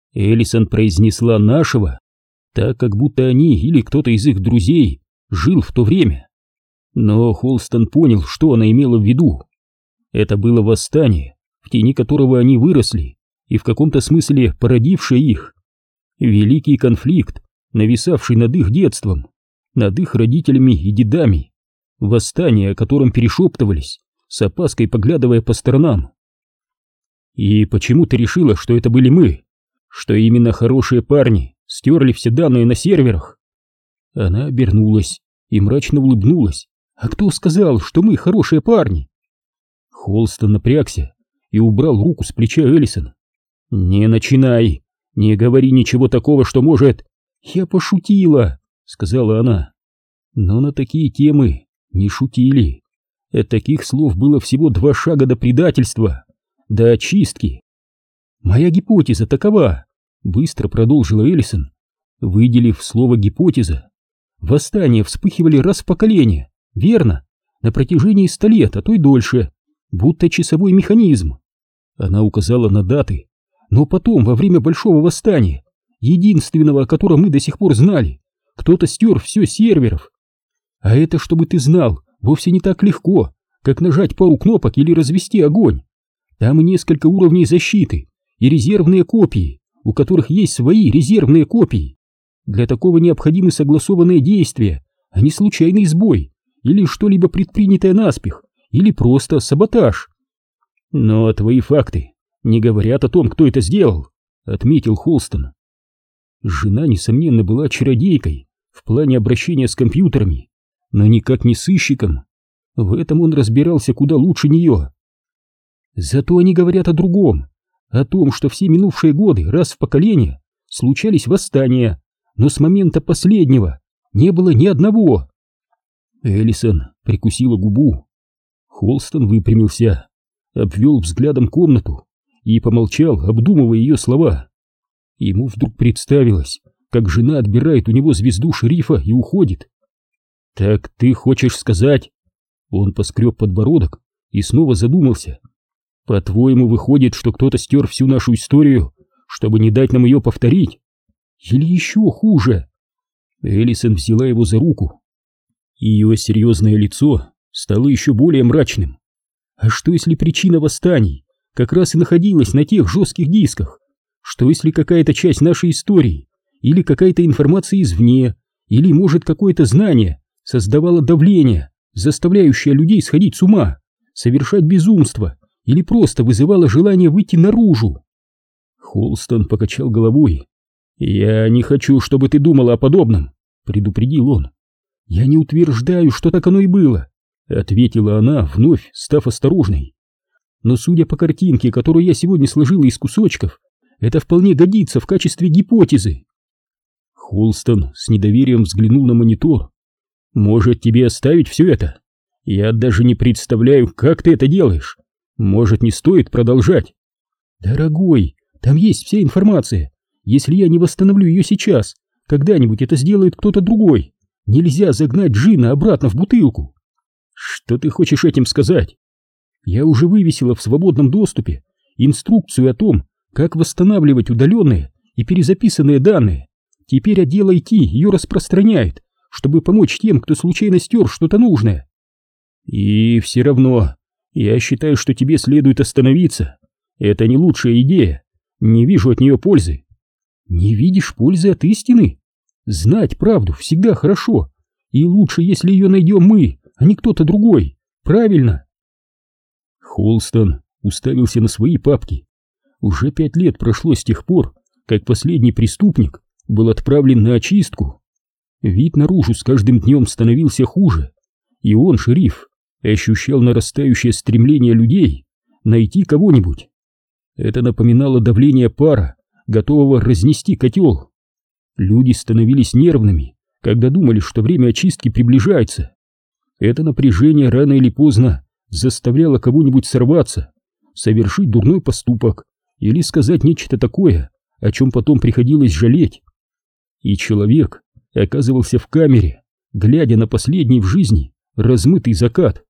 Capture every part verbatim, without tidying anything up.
Эллисон произнесла «нашего», так как будто они или кто-то из их друзей жил в то время. Но Холстон понял, что она имела в виду. Это было восстание, в тени которого они выросли и в каком-то смысле породившее их. Великий конфликт, нависавший над их детством, над их родителями и дедами. Восстание, о котором перешептывались, с опаской поглядывая по сторонам. «И почему ты решила, что это были мы? Что именно хорошие парни стерли все данные на серверах?» Она обернулась и мрачно улыбнулась. «А кто сказал, что мы хорошие парни?» Холстон напрягся и убрал руку с плеча Эллисон. «Не начинай! Не говори ничего такого, что может...» «Я пошутила!» — сказала она. Но на такие темы не шутили. От таких слов было всего два шага до предательства, до очистки. «Моя гипотеза такова», — быстро продолжила Эллисон, выделив слово «гипотеза». «Восстания вспыхивали раз в поколение, верно? На протяжении ста лет, а то и дольше, будто часовой механизм». Она указала на даты. «Но потом, во время Большого восстания, единственного, о котором мы до сих пор знали, кто-то стер все с серверов. А это, чтобы ты знал, вовсе не так легко, как нажать пару кнопок или развести огонь. Там несколько уровней защиты и резервные копии, у которых есть свои резервные копии. Для такого необходимы согласованные действия, а не случайный сбой или что-либо предпринятое наспех, или просто саботаж». «Но твои факты не говорят о том, кто это сделал», — отметил Холстон. Жена, несомненно, была чародейкой в плане обращения с компьютерами, но никак не сыщиком. В этом он разбирался куда лучше нее. «Зато они говорят о другом, о том, что все минувшие годы, раз в поколение, случались восстания, но с момента последнего не было ни одного». Эллисон прикусила губу. Холстон выпрямился, обвел взглядом комнату и помолчал, обдумывая ее слова. Ему вдруг представилось, как жена отбирает у него звезду шерифа и уходит. «Так ты хочешь сказать...» Он поскреб подбородок и снова задумался. «По-твоему, выходит, что кто-то стер всю нашу историю, чтобы не дать нам ее повторить? Или еще хуже?» Эллисон взяла его за руку. Ее серьезное лицо стало еще более мрачным. «А что, если причина восстаний как раз и находилась на тех жестких дисках? Что, если какая-то часть нашей истории, или какая-то информация извне, или, может, какое-то знание создавало давление, заставляющее людей сходить с ума, совершать безумство, или просто вызывало желание выйти наружу?» Холстон покачал головой. «Я не хочу, чтобы ты думала о подобном», — предупредил он. «Я не утверждаю, что так оно и было», — ответила она, вновь став осторожной. «Но судя по картинке, которую я сегодня сложила из кусочков, это вполне годится в качестве гипотезы». Холстон с недоверием взглянул на монитор. «Может, тебе оставить все это? Я даже не представляю, как ты это делаешь. Может, не стоит продолжать?» «Дорогой, там есть вся информация. Если я не восстановлю ее сейчас, когда-нибудь это сделает кто-то другой. Нельзя загнать джина обратно в бутылку». «Что ты хочешь этим сказать?» «Я уже вывесила в свободном доступе инструкцию о том, как восстанавливать удаленные и перезаписанные данные. Теперь отдел ай ти ее распространяет, чтобы помочь тем, кто случайно стер что-то нужное». «И все равно, я считаю, что тебе следует остановиться. Это не лучшая идея. Не вижу от нее пользы». «Не видишь пользы от истины? Знать правду всегда хорошо. И лучше, если ее найдем мы, а не кто-то другой. Правильно?» Холстон уставился на свои папки. Уже пять лет прошло с тех пор, как последний преступник был отправлен на очистку. Вид наружу с каждым днем становился хуже, и он, шериф, ощущал нарастающее стремление людей найти кого-нибудь. Это напоминало давление пара, готового разнести котел. Люди становились нервными, когда думали, что время очистки приближается. Это напряжение рано или поздно заставляло кого-нибудь сорваться, совершить дурной поступок или сказать нечто такое, о чем потом приходилось жалеть. И человек оказывался в камере, глядя на последний в жизни размытый закат.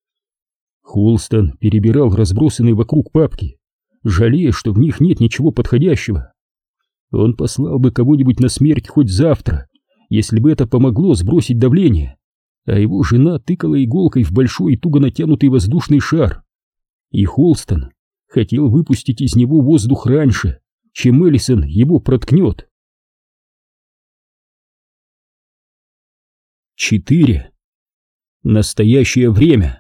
Холстон перебирал разбросанные вокруг папки, жалея, что в них нет ничего подходящего. Он послал бы кого-нибудь на смерть хоть завтра, если бы это помогло сбросить давление, а его жена тыкала иголкой в большой и туго натянутый воздушный шар. И Холстон хотел выпустить из него воздух раньше, чем Эллисон его проткнет. четыре. Настоящее время.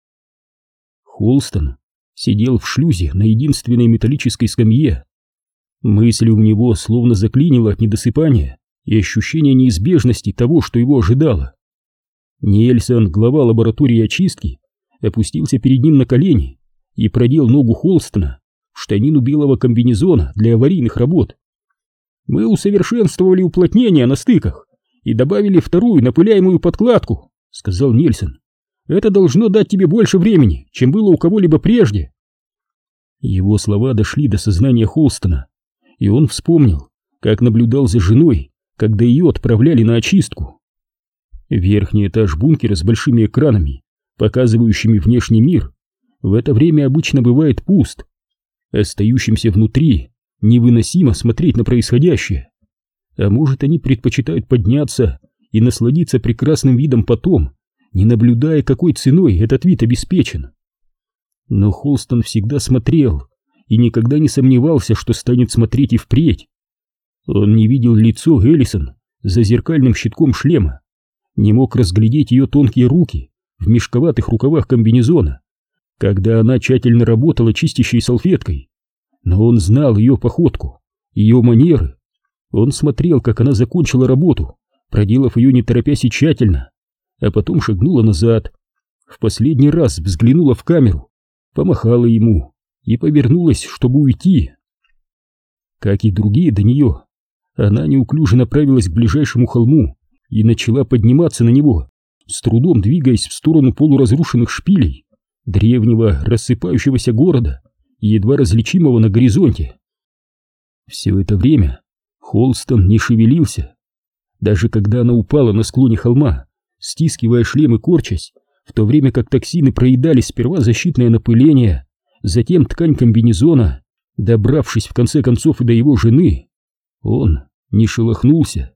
Холстон сидел в шлюзе на единственной металлической скамье. Мысли у него словно заклинило от недосыпания и ощущения неизбежности того, что его ожидало. Нельсон, глава лаборатории очистки, опустился перед ним на колени и продел ногу Холстона в штанину белого комбинезона для аварийных работ. «Мы усовершенствовали уплотнение на стыках и добавили вторую напыляемую подкладку», — сказал Нельсон. «Это должно дать тебе больше времени, чем было у кого-либо прежде». Его слова дошли до сознания Холстона, и он вспомнил, как наблюдал за женой, когда ее отправляли на очистку. Верхний этаж бункера с большими экранами, показывающими внешний мир, в это время обычно бывает пуст. Остающимся внутри невыносимо смотреть на происходящее. А может, они предпочитают подняться и насладиться прекрасным видом потом, не наблюдая, какой ценой этот вид обеспечен. Но Холстон всегда смотрел и никогда не сомневался, что станет смотреть и впредь. Он не видел лицо Эллисон за зеркальным щитком шлема, не мог разглядеть ее тонкие руки в мешковатых рукавах комбинезона, когда она тщательно работала чистящей салфеткой. Но он знал ее походку, ее манеры. Он смотрел, как она закончила работу, проделав ее не торопясь и тщательно, а потом шагнула назад, в последний раз взглянула в камеру, помахала ему и повернулась, чтобы уйти. Как и другие до нее, она неуклюже направилась к ближайшему холму и начала подниматься на него, с трудом двигаясь в сторону полуразрушенных шпилей древнего рассыпающегося города, едва различимого на горизонте. Все это время Холстон не шевелился. Даже когда она упала на склоне холма, стискивая шлем и корчась, в то время как токсины проедали сперва защитное напыление, затем ткань комбинезона, добравшись в конце концов и до его жены, он не шелохнулся.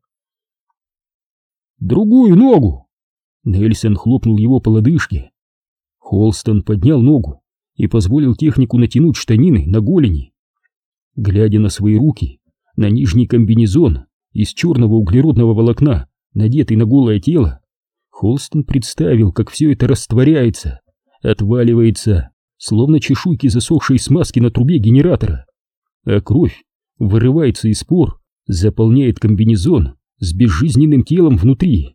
«Другую ногу!» Нельсон хлопнул его по лодыжке. Холстон поднял ногу и позволил технику натянуть штанины на голени. Глядя на свои руки, на нижний комбинезон из черного углеродного волокна, надетый на голое тело, Холстон представил, как все это растворяется, отваливается, словно чешуйки засохшей смазки на трубе генератора, а кровь вырывается из пор, заполняет комбинезон с безжизненным телом внутри.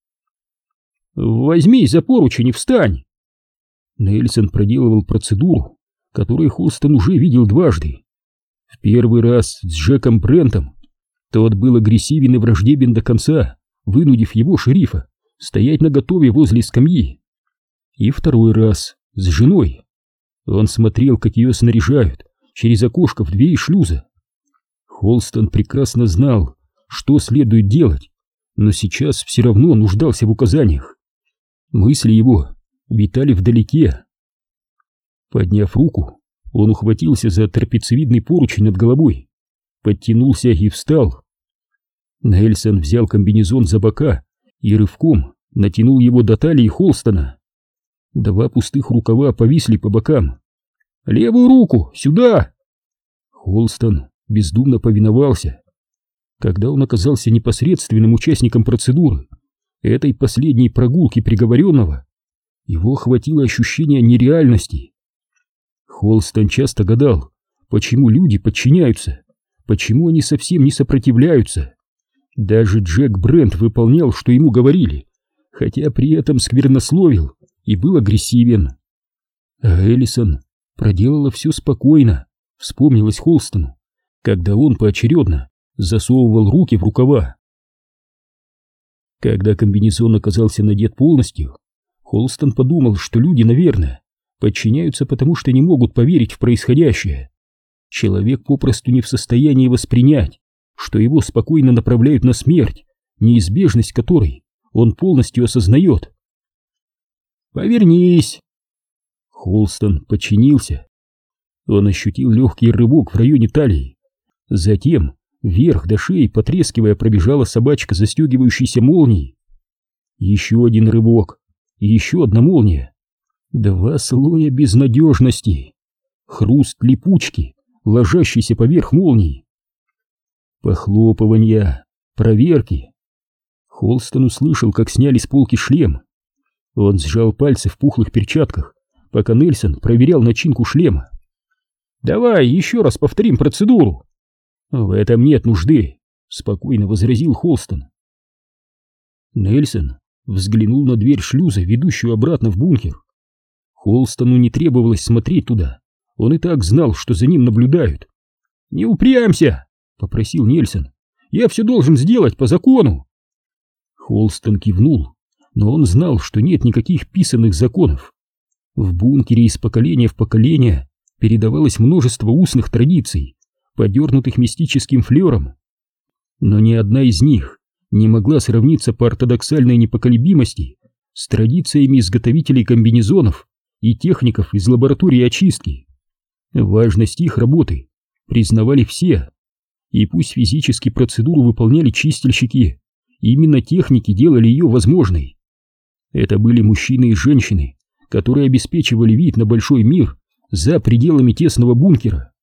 «Возьмись за поручень и встань!» Нельсон проделывал процедуру, которую Холстон уже видел дважды. В первый раз с Джеком Брентом. Тот был агрессивен и враждебен до конца, вынудив его, шерифа, стоять наготове возле скамьи. И второй раз с женой. Он смотрел, как ее снаряжают через окошко в двери шлюза. Холстон прекрасно знал, что следует делать, но сейчас все равно нуждался в указаниях. Мысли его витали вдалеке. Подняв руку, он ухватился за трапециевидный поручень над головой, подтянулся и встал. Нельсон взял комбинезон за бока и рывком натянул его до талии Холстона. Два пустых рукава повисли по бокам. «Левую руку! Сюда!» Холстон бездумно повиновался. Когда он оказался непосредственным участником процедуры, этой последней прогулки приговоренного, его охватило ощущение нереальности. Холстон часто гадал, почему люди подчиняются, почему они совсем не сопротивляются. Даже Джек Брент выполнял, что ему говорили, хотя при этом сквернословил и был агрессивен. А Эллисон проделала все спокойно, вспомнилось Холстону, когда он поочередно засовывал руки в рукава. Когда комбинезон оказался надет полностью, Холстон подумал, что люди, наверное, подчиняются, потому что не могут поверить в происходящее. Человек попросту не в состоянии воспринять, что его спокойно направляют на смерть, неизбежность которой он полностью осознает. «Повернись!» Холстон подчинился. Он ощутил легкий рывок в районе талии, затем Вверх до шеи, потрескивая, пробежала собачка, застегивающейся молнией. Еще один рывок, еще одна молния. Два слоя безнадежности. Хруст липучки, ложащейся поверх молнии. Похлопывания, проверки. Холстон услышал, как сняли с полки шлем. Он сжал пальцы в пухлых перчатках, пока Нельсон проверял начинку шлема. «Давай еще раз повторим процедуру». «В этом нет нужды», — спокойно возразил Холстон. Нельсон взглянул на дверь шлюза, ведущую обратно в бункер. Холстону не требовалось смотреть туда, он и так знал, что за ним наблюдают. «Не упрямься», — попросил Нельсон, — «я все должен сделать по закону». Холстон кивнул, но он знал, что нет никаких писанных законов. В бункере из поколения в поколение передавалось множество устных традиций, подернутых мистическим флером. Но ни одна из них не могла сравниться по ортодоксальной непоколебимости с традициями изготовителей комбинезонов и техников из лаборатории очистки. Важность их работы признавали все, и пусть физически процедуру выполняли чистильщики, именно техники делали ее возможной. Это были мужчины и женщины, которые обеспечивали вид на большой мир за пределами тесного бункера.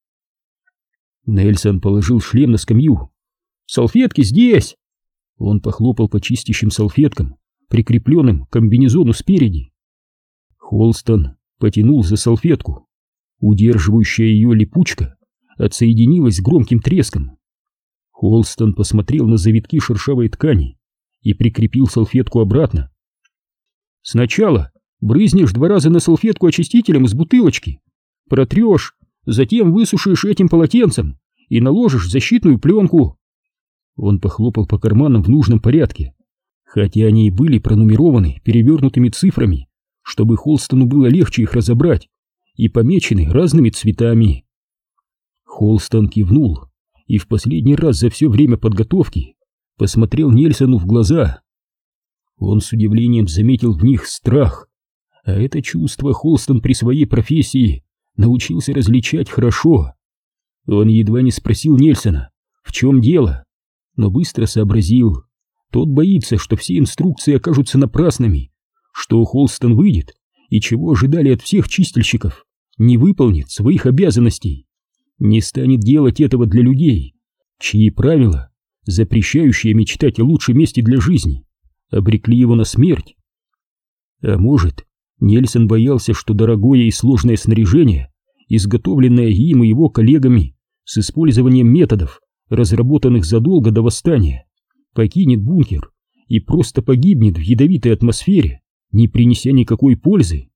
Нельсон положил шлем на скамью. «Салфетки здесь!» Он похлопал по чистящим салфеткам, прикрепленным к комбинезону спереди. Холстон потянул за салфетку. Удерживающая ее липучка отсоединилась с громким треском. Холстон посмотрел на завитки шершавой ткани и прикрепил салфетку обратно. «Сначала брызнешь два раза на салфетку очистителем из бутылочки, протрешь, затем высушишь этим полотенцем и наложишь защитную пленку». Он похлопал по карманам в нужном порядке, хотя они и были пронумерованы перевернутыми цифрами, чтобы Холстону было легче их разобрать, и помечены разными цветами. Холстон кивнул и в последний раз за все время подготовки посмотрел Нельсону в глаза. Он с удивлением заметил в них страх, а это чувство Холстон при своей профессии научился различать хорошо. Он едва не спросил Нельсона, в чем дело, но быстро сообразил, тот боится, что все инструкции окажутся напрасными, что Холстон выйдет и чего ожидали от всех чистильщиков, не выполнит своих обязанностей, не станет делать этого для людей, чьи правила, запрещающие мечтать о лучшем месте для жизни, обрекли его на смерть. А может, Нельсон боялся, что дорогое и сложное снаряжение, изготовленное им и его коллегами с использованием методов, разработанных задолго до восстания, покинет бункер и просто погибнет в ядовитой атмосфере, не принеся никакой пользы.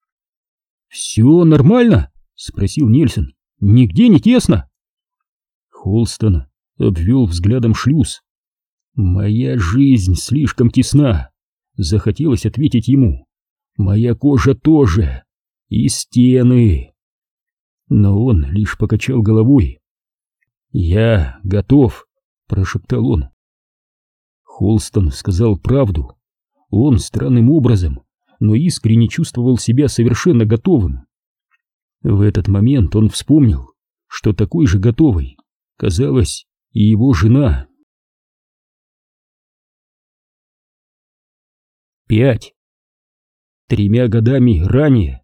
«Все нормально?» — спросил Нельсон. «Нигде не тесно?» Холстон обвел взглядом шлюз. «Моя жизнь слишком тесна», — захотелось ответить ему. «Моя кожа тоже. И стены». Но он лишь покачал головой. «Я готов», — прошептал он. Холстон сказал правду. Он странным образом, но искренне чувствовал себя совершенно готовым. В этот момент он вспомнил, что такой же готовой казалась и его жена. Пять. Тремя годами ранее.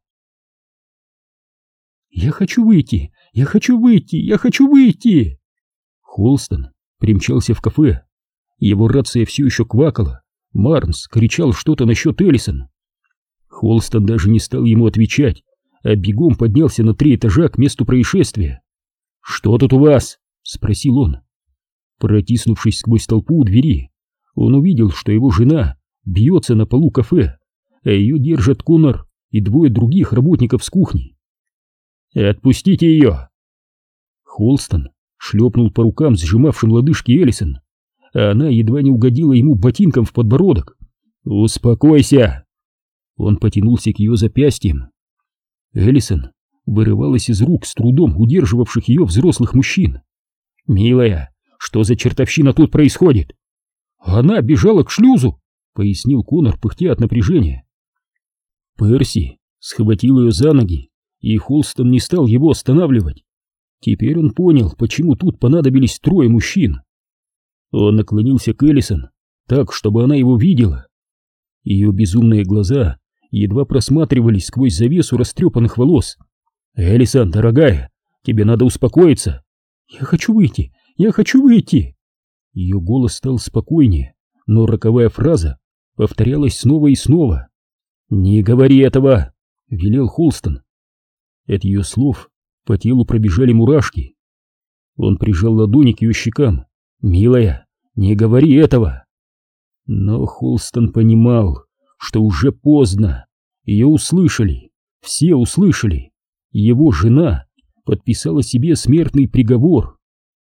«Я хочу выйти! Я хочу выйти! Я хочу выйти!» Холстон примчался в кафе. Его рация все еще квакала. Марнс кричал что-то насчет Эллисон. Холстон даже не стал ему отвечать, а бегом поднялся на три этажа к месту происшествия. «Что тут у вас?» — спросил он. Протиснувшись сквозь толпу у двери, он увидел, что его жена бьется на полу кафе, а ее держат Коннор и двое других работников с кухни. «Отпустите ее!» Холстон шлепнул по рукам сжимавшим лодыжки Эллисон, а она едва не угодила ему ботинком в подбородок. «Успокойся!» Он потянулся к ее запястьям. Эллисон вырывалась из рук с трудом удерживавших ее взрослых мужчин. «Милая, что за чертовщина тут происходит?» «Она бежала к шлюзу», — пояснил Коннор, пыхтя от напряжения. Перси схватил ее за ноги, и Холстон не стал его останавливать. Теперь он понял, почему тут понадобились трое мужчин. Он наклонился к Эллисон так, чтобы она его видела. Ее безумные глаза едва просматривались сквозь завесу растрепанных волос. «Эллисон, дорогая, тебе надо успокоиться!» «Я хочу выйти! Я хочу выйти!» Ее голос стал спокойнее, но роковая фраза повторялась снова и снова. «Не говори этого!» — велел Холстон. От ее слов по телу пробежали мурашки. Он прижал ладони к ее щекам. «Милая, не говори этого!» Но Холстон понимал, что уже поздно. Ее услышали, все услышали. Его жена подписала себе смертный приговор.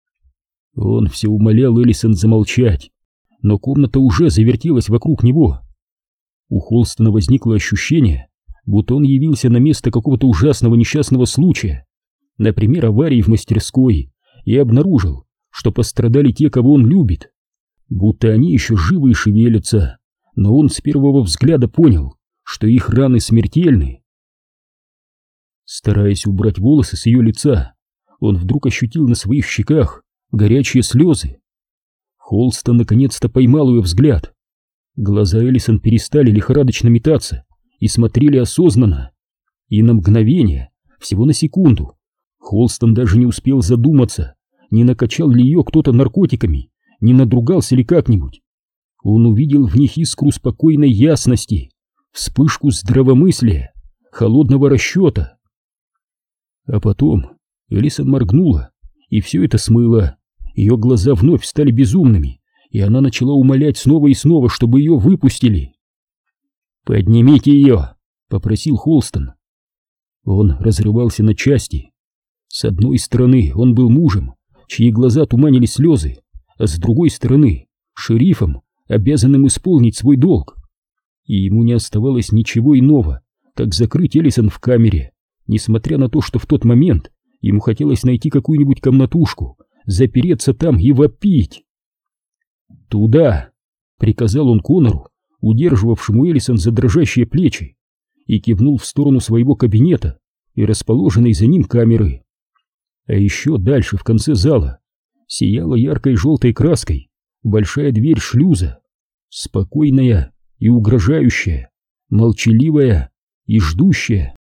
Он все умолял Эллисон замолчать, но комната уже завертелась вокруг него. У Холстона возникло ощущение, будто он явился на место какого-то ужасного несчастного случая, например, аварии в мастерской, и обнаружил, что пострадали те, кого он любит. Будто они еще живы и шевелятся, но он с первого взгляда понял, что их раны смертельны. Стараясь убрать волосы с ее лица, он вдруг ощутил на своих щеках горячие слезы. Холстон наконец-то поймал ее взгляд. Глаза Эллисон перестали лихорадочно метаться и смотрели осознанно. И на мгновение, всего на секунду, Холстон даже не успел задуматься, не накачал ли ее кто-то наркотиками, не надругался ли как-нибудь. Он увидел в них искру спокойной ясности, вспышку здравомыслия, холодного расчета. А потом Эллисон моргнула, и все это смыло. Ее глаза вновь стали безумными, и она начала умолять снова и снова, чтобы ее выпустили. «Поднимите ее!» — попросил Холстон. Он разрывался на части. С одной стороны, он был мужем, чьи глаза туманили слезы, а с другой стороны — шерифом, обязанным исполнить свой долг. И ему не оставалось ничего иного, как закрыть Эллисон в камере, несмотря на то, что в тот момент ему хотелось найти какую-нибудь комнатушку, запереться там и вопить. «Туда!» — приказал он Коннору, удерживавшему Эллисон за дрожащие плечи, и кивнул в сторону своего кабинета и расположенной за ним камеры. А еще дальше, в конце зала, сияла яркой желтой краской большая дверь шлюза, спокойная и угрожающая, молчаливая и ждущая.